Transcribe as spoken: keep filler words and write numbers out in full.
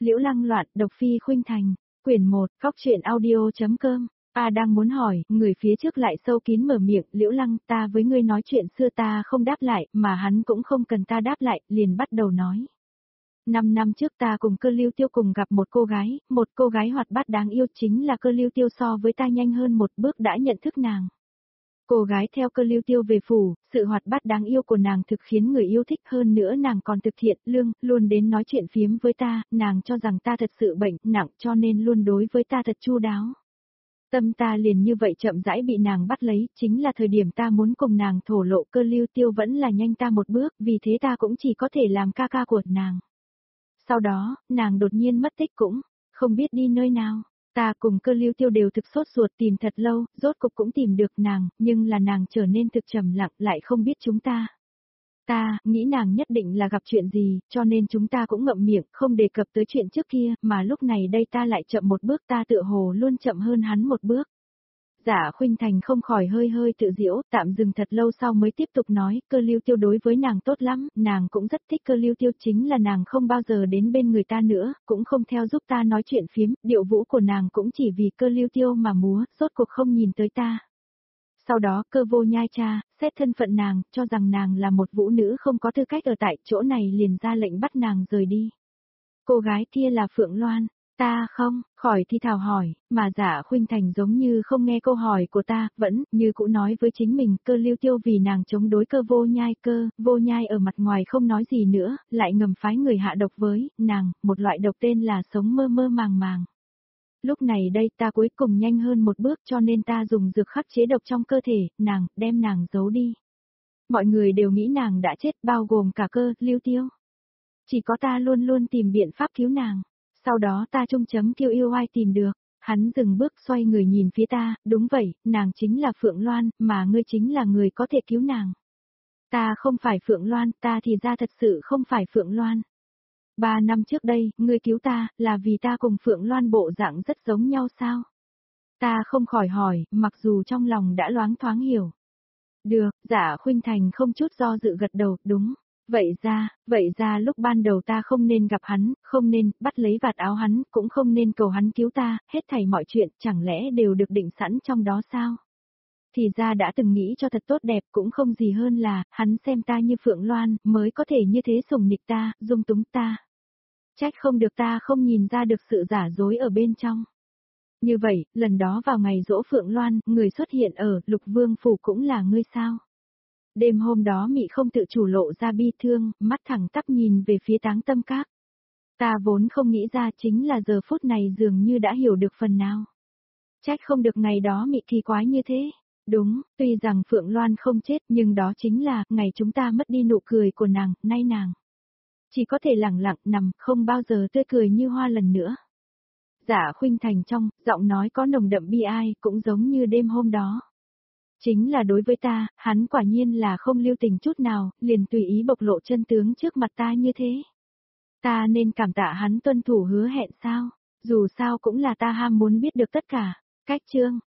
Liễu Lăng loạn, độc phi khuynh thành, quyển một, Cóc truyện audio.com. A đang muốn hỏi, người phía trước lại sâu kín mở miệng, Liễu Lăng, ta với ngươi nói chuyện xưa ta không đáp lại, mà hắn cũng không cần ta đáp lại, liền bắt đầu nói. Năm năm trước ta cùng Cơ Lưu Tiêu cùng gặp một cô gái, một cô gái hoạt bát đáng yêu, chính là Cơ Lưu Tiêu so với ta nhanh hơn một bước đã nhận thức nàng. Cô gái theo Cơ Lưu Tiêu về phủ, sự hoạt bát đáng yêu của nàng thực khiến người yêu thích, hơn nữa nàng còn thực thiện lương, luôn đến nói chuyện phiếm với ta, nàng cho rằng ta thật sự bệnh nặng cho nên luôn đối với ta thật chu đáo. Tâm ta liền như vậy chậm rãi bị nàng bắt lấy, chính là thời điểm ta muốn cùng nàng thổ lộ, Cơ Lưu Tiêu vẫn là nhanh ta một bước, vì thế ta cũng chỉ có thể làm ca ca của nàng. Sau đó, nàng đột nhiên mất tích cũng không biết đi nơi nào. Ta cùng Cơ Lưu Tiêu đều thực sốt ruột tìm thật lâu, rốt cục cũng tìm được nàng, nhưng là nàng trở nên thực trầm lặng, lại không biết chúng ta. Ta nghĩ nàng nhất định là gặp chuyện gì, cho nên chúng ta cũng ngậm miệng, không đề cập tới chuyện trước kia, mà lúc này đây ta lại chậm một bước, ta tựa hồ luôn chậm hơn hắn một bước. Dạ Khuynh Thành không khỏi hơi hơi tự giễu, tạm dừng thật lâu sau mới tiếp tục nói, Cơ Lưu Tiêu đối với nàng tốt lắm, nàng cũng rất thích Cơ Lưu Tiêu, chính là nàng không bao giờ đến bên người ta nữa, cũng không theo giúp ta nói chuyện phiếm, điệu vũ của nàng cũng chỉ vì Cơ Lưu Tiêu mà múa, rốt cuộc không nhìn tới ta. Sau đó Cơ Vô Nhai cha, xét thân phận nàng, cho rằng nàng là một vũ nữ không có tư cách ở tại chỗ này liền ra lệnh bắt nàng rời đi. Cô gái kia là Phượng Loan. Ta không, khỏi thi thào hỏi, mà Dạ Khuynh Thành giống như không nghe câu hỏi của ta, vẫn, như cũ nói với chính mình, Cơ Lưu Tiêu vì nàng chống đối Cơ Vô Nhai, Cơ Vô Nhai ở mặt ngoài không nói gì nữa, lại ngầm phái người hạ độc với nàng, một loại độc tên là sống mơ mơ màng màng. Lúc này đây ta cuối cùng nhanh hơn một bước cho nên ta dùng dược khắc chế độc trong cơ thể, nàng, đem nàng giấu đi. Mọi người đều nghĩ nàng đã chết, bao gồm cả Cơ Lưu Tiêu. Chỉ có ta luôn luôn tìm biện pháp cứu nàng. Sau đó ta trung chấm kêu yêu ai tìm được, hắn dừng bước xoay người nhìn phía ta, đúng vậy, nàng chính là Phượng Loan, mà ngươi chính là người có thể cứu nàng. Ta không phải Phượng Loan, ta thì ra thật sự không phải Phượng Loan. Ba năm trước đây, ngươi cứu ta, là vì ta cùng Phượng Loan bộ dạng rất giống nhau sao? Ta không khỏi hỏi, mặc dù trong lòng đã loáng thoáng hiểu. Được, Dạ Khuynh Thành không chút do dự gật đầu, đúng. Vậy ra, vậy ra lúc ban đầu ta không nên gặp hắn, không nên bắt lấy vạt áo hắn, cũng không nên cầu hắn cứu ta, hết thảy mọi chuyện chẳng lẽ đều được định sẵn trong đó sao? Thì ra đã từng nghĩ cho thật tốt đẹp cũng không gì hơn là, hắn xem ta như Phượng Loan, mới có thể như thế sủng nịch ta, dung túng ta. Trách không được ta không nhìn ra được sự giả dối ở bên trong. Như vậy, lần đó vào ngày giỗ Phượng Loan, người xuất hiện ở Lục Vương Phủ cũng là ngươi sao? Đêm hôm đó Mị không tự chủ lộ ra bi thương, mắt thẳng tắp nhìn về phía Táng Tâm Các. Ta vốn không nghĩ ra chính là giờ phút này dường như đã hiểu được phần nào. Trách không được ngày đó Mị kỳ quái như thế. Đúng, tuy rằng Phượng Loan không chết nhưng đó chính là ngày chúng ta mất đi nụ cười của nàng, nay nàng. Chỉ có thể lẳng lặng nằm, không bao giờ tươi cười như hoa lần nữa. Dạ Khuynh Thành trong, giọng nói có nồng đậm bi ai, cũng giống như đêm hôm đó. Chính là đối với ta, hắn quả nhiên là không lưu tình chút nào, liền tùy ý bộc lộ chân tướng trước mặt ta như thế. Ta nên cảm tạ hắn tuân thủ hứa hẹn sao, dù sao cũng là ta ham muốn biết được tất cả. Cách chương